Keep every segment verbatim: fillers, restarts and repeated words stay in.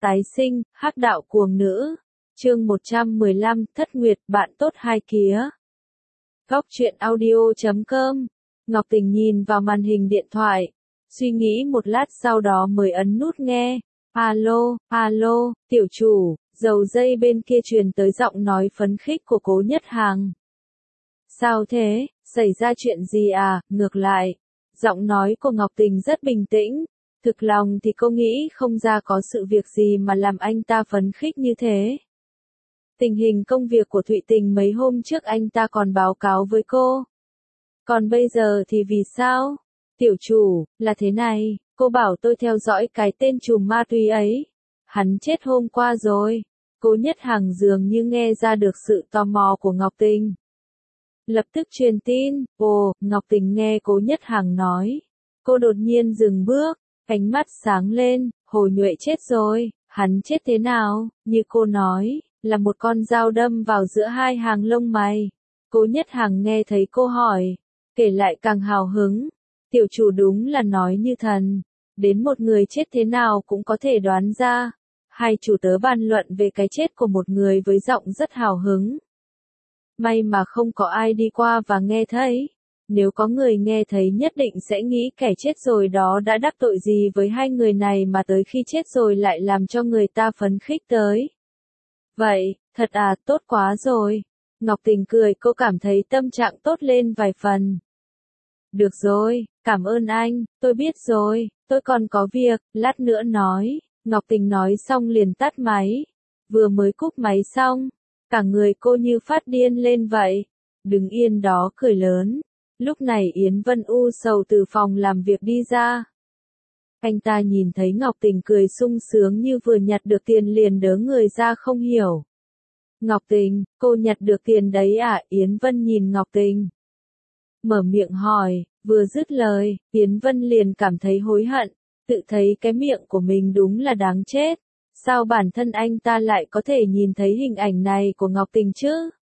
Tái sinh, hắc đạo cuồng nữ. Chương một trăm mười lăm, Thất Nguyệt, bạn tốt hai kía. Góc truyện audio chấm com. Ngọc Tình nhìn vào màn hình điện thoại, suy nghĩ một lát sau đó mới ấn nút nghe. Alo, alo, tiểu chủ, dầu dây bên kia truyền tới giọng nói phấn khích của Cố Nhất Hằng. Sao thế, xảy ra chuyện gì à, ngược lại. Giọng nói của Ngọc Tình rất bình tĩnh, thực lòng thì cô nghĩ không ra có sự việc gì mà làm anh ta phấn khích như thế. Tình hình công việc của Thụy Tình mấy hôm trước anh ta còn báo cáo với cô. Còn bây giờ thì vì sao? Tiểu chủ, là thế này, cô bảo tôi theo dõi cái tên trùm ma túy ấy. Hắn chết hôm qua rồi. Cố Nhất Hằng dường như nghe ra được sự tò mò của Ngọc Tình. Lập tức truyền tin, ồ, Ngọc Tình nghe Cố Nhất Hằng nói. Cô đột nhiên dừng bước, ánh mắt sáng lên, Hồ Nhuệ chết rồi, hắn chết thế nào, như cô nói, là một con dao đâm vào giữa hai hàng lông mày. Cố Nhất Hằng nghe thấy cô hỏi, kể lại càng hào hứng, tiểu chủ đúng là nói như thần, đến một người chết thế nào cũng có thể đoán ra. Hai chủ tớ bàn luận về cái chết của một người với giọng rất hào hứng. May mà không có ai đi qua và nghe thấy. Nếu có người nghe thấy nhất định sẽ nghĩ kẻ chết rồi đó đã đắc tội gì với hai người này mà tới khi chết rồi lại làm cho người ta phấn khích tới. Vậy, thật à, tốt quá rồi. Ngọc Tình cười, cô cảm thấy tâm trạng tốt lên vài phần. Được rồi, cảm ơn anh, tôi biết rồi, tôi còn có việc, lát nữa nói. Ngọc Tình nói xong liền tắt máy. Vừa mới cúp máy xong, cả người cô như phát điên lên vậy. Đứng yên đó cười lớn. Lúc này Yến Vân u sầu từ phòng làm việc đi ra. Anh ta nhìn thấy Ngọc Tình cười sung sướng như vừa nhặt được tiền liền đớ người ra không hiểu. Ngọc Tình, cô nhặt được tiền đấy à? Yến Vân nhìn Ngọc Tình. Mở miệng hỏi, vừa dứt lời, Yến Vân liền cảm thấy hối hận, tự thấy cái miệng của mình đúng là đáng chết. Sao bản thân anh ta lại có thể nhìn thấy hình ảnh này của Ngọc Tình chứ?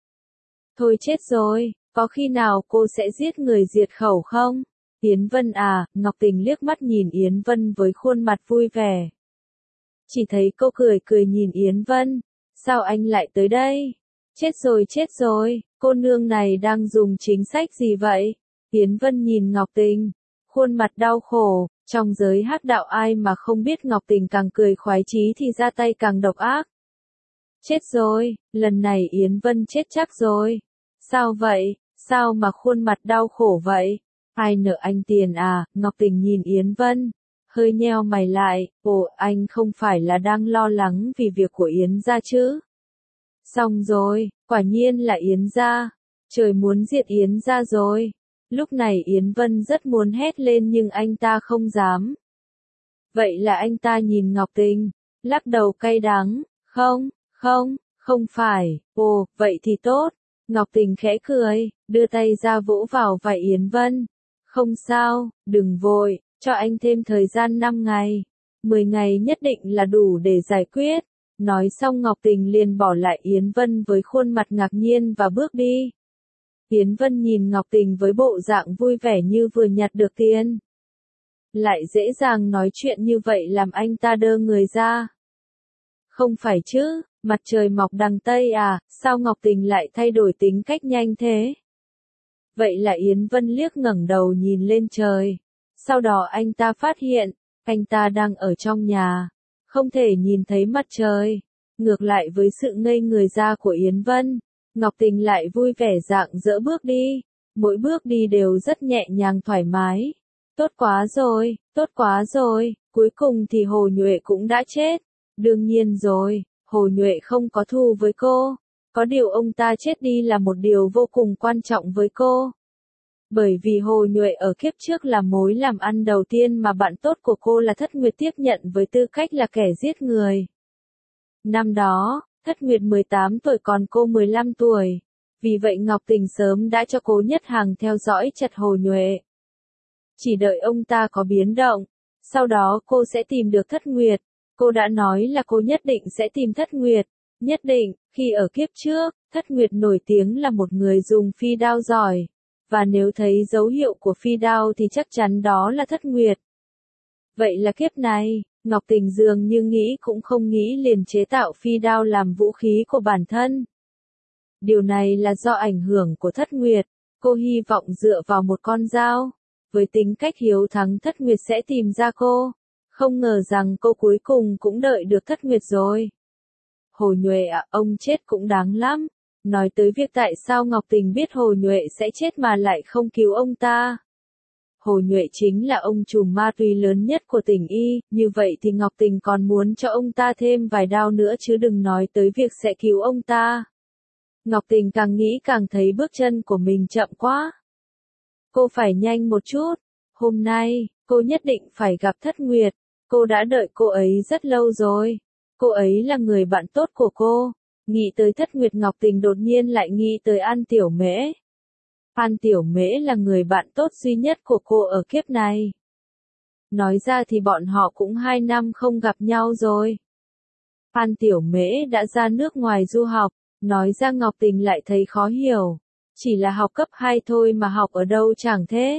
Thôi chết rồi. Có khi nào cô sẽ giết người diệt khẩu không? Yến Vân à, Ngọc Tình liếc mắt nhìn Yến Vân với khuôn mặt vui vẻ. Chỉ thấy cô cười cười nhìn Yến Vân. Sao anh lại tới đây? Chết rồi chết rồi, cô nương này đang dùng chính sách gì vậy? Yến Vân nhìn Ngọc Tình, khuôn mặt đau khổ, trong giới hắc đạo ai mà không biết Ngọc Tình càng cười khoái chí thì ra tay càng độc ác. Chết rồi, lần này Yến Vân chết chắc rồi. Sao vậy? Sao mà khuôn mặt đau khổ vậy? Ai nợ anh tiền à? Ngọc Tình nhìn Yến Vân, hơi nheo mày lại, ồ, anh không phải là đang lo lắng vì việc của Yến gia chứ? Xong rồi, quả nhiên là Yến gia, trời muốn diệt Yến gia rồi. Lúc này Yến Vân rất muốn hét lên nhưng anh ta không dám. Vậy là anh ta nhìn Ngọc Tình, lắc đầu cay đắng, không, không, không phải, ồ, vậy thì tốt. Ngọc Tình khẽ cười, đưa tay ra vỗ vào vai Yến Vân. Không sao, đừng vội, cho anh thêm thời gian năm ngày. mười ngày nhất định là đủ để giải quyết. Nói xong Ngọc Tình liền bỏ lại Yến Vân với khuôn mặt ngạc nhiên và bước đi. Yến Vân nhìn Ngọc Tình với bộ dạng vui vẻ như vừa nhặt được tiền. Lại dễ dàng nói chuyện như vậy làm anh ta đơ người ra. Không phải chứ, mặt trời mọc đằng Tây à, sao Ngọc Tình lại thay đổi tính cách nhanh thế? Vậy là Yến Vân liếc ngẩng đầu nhìn lên trời. Sau đó anh ta phát hiện, anh ta đang ở trong nhà, không thể nhìn thấy mặt trời. Ngược lại với sự ngây người ra của Yến Vân, Ngọc Tình lại vui vẻ rạng rỡ bước đi. Mỗi bước đi đều rất nhẹ nhàng thoải mái. Tốt quá rồi, tốt quá rồi, cuối cùng thì Hồ Nhuệ cũng đã chết. Đương nhiên rồi, Hồ Nhuệ không có thù với cô. Có điều ông ta chết đi là một điều vô cùng quan trọng với cô. Bởi vì Hồ Nhuệ ở kiếp trước là mối làm ăn đầu tiên mà bạn tốt của cô là Thất Nguyệt tiếp nhận với tư cách là kẻ giết người. Năm đó, Thất Nguyệt mười tám tuổi còn cô mười lăm tuổi. Vì vậy Ngọc Tình sớm đã cho Cố Nhất Hằng theo dõi chặt Hồ Nhuệ. Chỉ đợi ông ta có biến động, sau đó cô sẽ tìm được Thất Nguyệt. Cô đã nói là cô nhất định sẽ tìm Thất Nguyệt. Nhất định, khi ở kiếp trước, Thất Nguyệt nổi tiếng là một người dùng phi đao giỏi. Và nếu thấy dấu hiệu của phi đao thì chắc chắn đó là Thất Nguyệt. Vậy là kiếp này, Ngọc Tình dường như nghĩ cũng không nghĩ liền chế tạo phi đao làm vũ khí của bản thân. Điều này là do ảnh hưởng của Thất Nguyệt, cô hy vọng dựa vào một con dao, với tính cách hiếu thắng Thất Nguyệt sẽ tìm ra cô. Không ngờ rằng cô cuối cùng cũng đợi được Thất Nguyệt rồi. Hồ Nhuệ à, ông chết cũng đáng lắm. Nói tới việc tại sao Ngọc Tình biết Hồ Nhuệ sẽ chết mà lại không cứu ông ta. Hồ Nhuệ chính là ông trùm ma túy lớn nhất của tỉnh Y, như vậy thì Ngọc Tình còn muốn cho ông ta thêm vài đao nữa chứ đừng nói tới việc sẽ cứu ông ta. Ngọc Tình càng nghĩ càng thấy bước chân của mình chậm quá. Cô phải nhanh một chút. Hôm nay, cô nhất định phải gặp Thất Nguyệt. Cô đã đợi cô ấy rất lâu rồi. Cô ấy là người bạn tốt của cô. Nghĩ tới Thất Nguyệt, Ngọc Tình đột nhiên lại nghĩ tới An Tiểu Mễ. An Tiểu Mễ là người bạn tốt duy nhất của cô ở kiếp này. Nói ra thì bọn họ cũng hai năm không gặp nhau rồi. An Tiểu Mễ đã ra nước ngoài du học, nói ra Ngọc Tình lại thấy khó hiểu. Chỉ là học cấp hai thôi mà học ở đâu chẳng thế.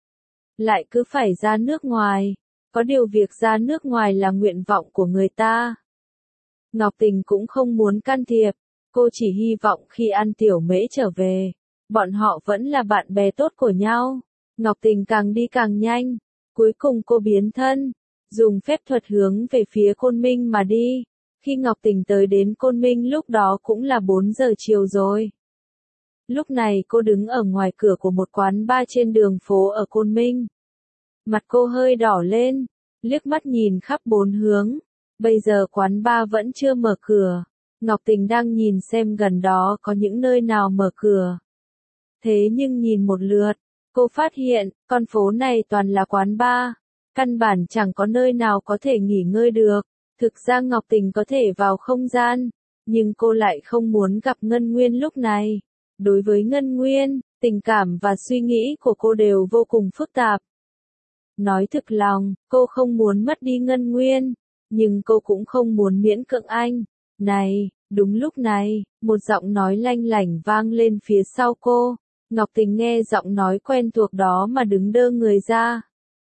Lại cứ phải ra nước ngoài. Có điều việc ra nước ngoài là nguyện vọng của người ta. Ngọc Tình cũng không muốn can thiệp. Cô chỉ hy vọng khi An Tiểu Mễ trở về, bọn họ vẫn là bạn bè tốt của nhau. Ngọc Tình càng đi càng nhanh. Cuối cùng cô biến thân, dùng phép thuật hướng về phía Côn Minh mà đi. Khi Ngọc Tình tới đến Côn Minh lúc đó cũng là bốn giờ chiều rồi. Lúc này cô đứng ở ngoài cửa của một quán bar trên đường phố ở Côn Minh. Mặt cô hơi đỏ lên, liếc mắt nhìn khắp bốn hướng. Bây giờ quán bar vẫn chưa mở cửa. Ngọc Tình đang nhìn xem gần đó có những nơi nào mở cửa. Thế nhưng nhìn một lượt, cô phát hiện, con phố này toàn là quán bar. Căn bản chẳng có nơi nào có thể nghỉ ngơi được. Thực ra Ngọc Tình có thể vào không gian, nhưng cô lại không muốn gặp Ngân Nguyên lúc này. Đối với Ngân Nguyên, tình cảm và suy nghĩ của cô đều vô cùng phức tạp. Nói thực lòng, cô không muốn mất đi Ngân Nguyên, nhưng cô cũng không muốn miễn cưỡng anh. Này, đúng lúc này, một giọng nói lanh lảnh vang lên phía sau cô. Ngọc Tình nghe giọng nói quen thuộc đó mà đứng đơ người ra.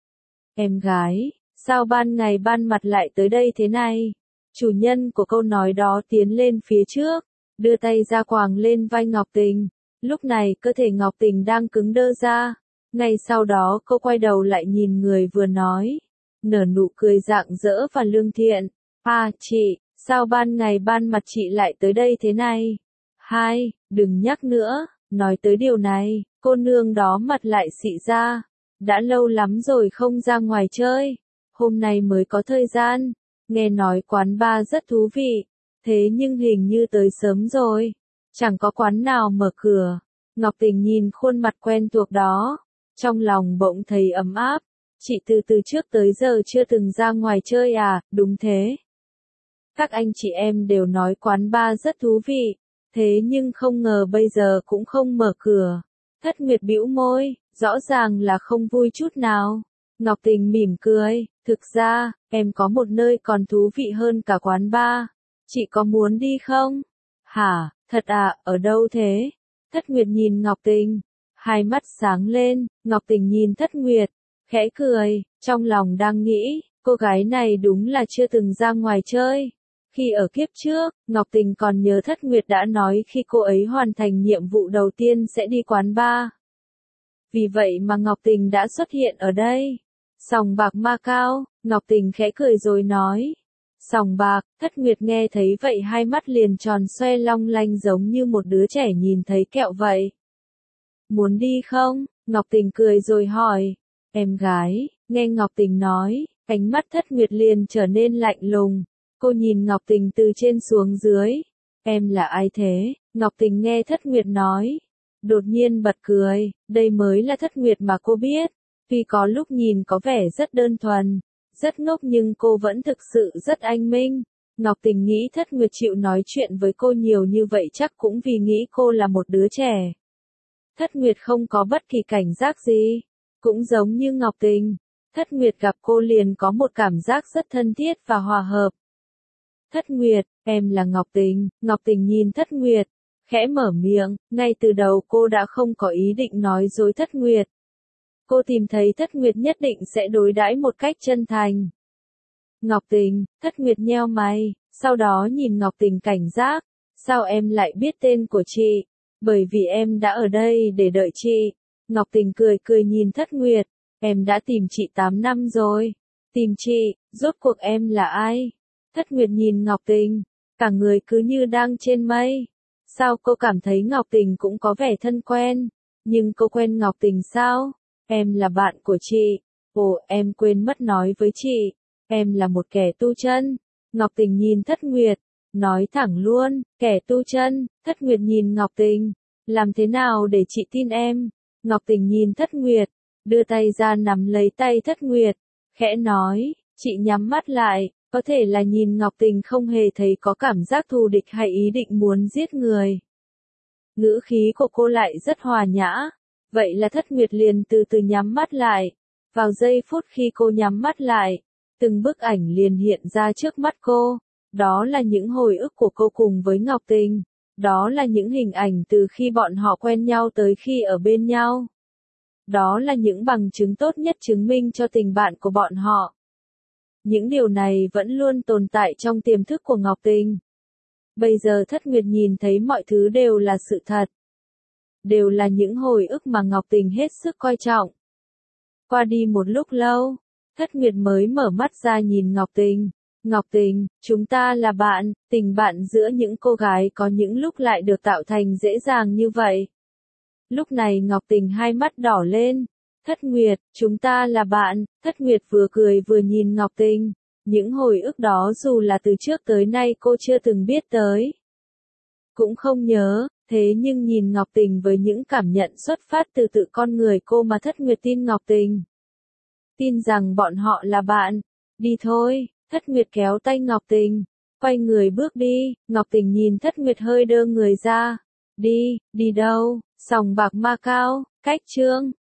Em gái, sao ban ngày ban mặt lại tới đây thế này? Chủ nhân của câu nói đó tiến lên phía trước, đưa tay ra quàng lên vai Ngọc Tình. Lúc này cơ thể Ngọc Tình đang cứng đơ ra. Ngay sau đó cô quay đầu lại nhìn người vừa nói. Nở nụ cười rạng rỡ và lương thiện. À chị, sao ban ngày ban mặt chị lại tới đây thế này? Hai, đừng nhắc nữa, nói tới điều này, cô nương đó mặt lại xị ra. Đã lâu lắm rồi không ra ngoài chơi. Hôm nay mới có thời gian. Nghe nói quán bar rất thú vị. Thế nhưng hình như tới sớm rồi. Chẳng có quán nào mở cửa. Ngọc Tình nhìn khuôn mặt quen thuộc đó. Trong lòng bỗng thấy ấm áp. Chị từ từ trước tới giờ chưa từng ra ngoài chơi à? Đúng thế. Các anh chị em đều nói quán bar rất thú vị. Thế nhưng không ngờ bây giờ cũng không mở cửa. Thất Nguyệt bĩu môi, rõ ràng là không vui chút nào. Ngọc Tình mỉm cười, thực ra, em có một nơi còn thú vị hơn cả quán bar. Chị có muốn đi không? Hả, thật à, ở đâu thế? Thất Nguyệt nhìn Ngọc Tình, hai mắt sáng lên. Ngọc Tình nhìn Thất Nguyệt, khẽ cười, trong lòng đang nghĩ, cô gái này đúng là chưa từng ra ngoài chơi. Khi ở kiếp trước, Ngọc Tình còn nhớ Thất Nguyệt đã nói khi cô ấy hoàn thành nhiệm vụ đầu tiên sẽ đi quán bar. Vì vậy mà Ngọc Tình đã xuất hiện ở đây. Sòng bạc Macao, Ngọc Tình khẽ cười rồi nói. Sòng bạc, Thất Nguyệt nghe thấy vậy hai mắt liền tròn xoe long lanh giống như một đứa trẻ nhìn thấy kẹo vậy. Muốn đi không? Ngọc Tình cười rồi hỏi. Em gái, nghe Ngọc Tình nói, ánh mắt Thất Nguyệt liền trở nên lạnh lùng. Cô nhìn Ngọc Tình từ trên xuống dưới. Em là ai thế? Ngọc Tình nghe Thất Nguyệt nói. Đột nhiên bật cười, đây mới là Thất Nguyệt mà cô biết. Tuy có lúc nhìn có vẻ rất đơn thuần, rất ngốc nhưng cô vẫn thực sự rất anh minh. Ngọc Tình nghĩ Thất Nguyệt chịu nói chuyện với cô nhiều như vậy chắc cũng vì nghĩ cô là một đứa trẻ. Thất Nguyệt không có bất kỳ cảnh giác gì. Cũng giống như Ngọc Tình, Thất Nguyệt gặp cô liền có một cảm giác rất thân thiết và hòa hợp. Thất Nguyệt, em là Ngọc Tình. Ngọc Tình nhìn Thất Nguyệt, khẽ mở miệng. Ngay từ đầu cô đã không có ý định nói dối Thất Nguyệt. Cô tìm thấy Thất Nguyệt nhất định sẽ đối đãi một cách chân thành. Ngọc Tình, Thất Nguyệt nheo mày, sau đó nhìn Ngọc Tình cảnh giác. Sao em lại biết tên của chị? Bởi vì em đã ở đây để đợi chị. Ngọc Tình cười cười nhìn Thất Nguyệt. Em đã tìm chị tám năm rồi. Tìm chị, rốt cuộc em là ai? Thất Nguyệt nhìn Ngọc Tình, cả người cứ như đang trên mây. Sao cô cảm thấy Ngọc Tình cũng có vẻ thân quen? Nhưng cô quen Ngọc Tình sao? Em là bạn của chị. Ồ, em quên mất nói với chị. Em là một kẻ tu chân. Ngọc Tình nhìn Thất Nguyệt, nói thẳng luôn, kẻ tu chân. Thất Nguyệt nhìn Ngọc Tình, làm thế nào để chị tin em? Ngọc Tình nhìn Thất Nguyệt, đưa tay ra nắm lấy tay Thất Nguyệt, khẽ nói, chị nhắm mắt lại, có thể là nhìn Ngọc Tình không hề thấy có cảm giác thù địch hay ý định muốn giết người. Ngữ khí của cô lại rất hòa nhã, vậy là Thất Nguyệt liền từ từ nhắm mắt lại. Vào giây phút khi cô nhắm mắt lại, từng bức ảnh liền hiện ra trước mắt cô. Đó là những hồi ức của cô cùng với Ngọc Tình. Đó là những hình ảnh từ khi bọn họ quen nhau tới khi ở bên nhau. Đó là những bằng chứng tốt nhất chứng minh cho tình bạn của bọn họ. Những điều này vẫn luôn tồn tại trong tiềm thức của Ngọc Tình. Bây giờ Thất Nguyệt nhìn thấy mọi thứ đều là sự thật. Đều là những hồi ức mà Ngọc Tình hết sức coi trọng. Qua đi một lúc lâu, Thất Nguyệt mới mở mắt ra nhìn Ngọc Tình. Ngọc Tình, chúng ta là bạn, tình bạn giữa những cô gái có những lúc lại được tạo thành dễ dàng như vậy. Lúc này Ngọc Tình hai mắt đỏ lên. Thất Nguyệt, chúng ta là bạn. Thất Nguyệt vừa cười vừa nhìn Ngọc Tình. Những hồi ức đó dù là từ trước tới nay cô chưa từng biết tới. Cũng không nhớ, thế nhưng nhìn Ngọc Tình với những cảm nhận xuất phát từ tự con người cô mà Thất Nguyệt tin Ngọc Tình. Tin rằng bọn họ là bạn. Đi thôi, Thất Nguyệt kéo tay Ngọc Tình, quay người bước đi. Ngọc Tình nhìn Thất Nguyệt hơi đơ người ra. Đi, đi đâu? Sòng bạc Macao, cách chương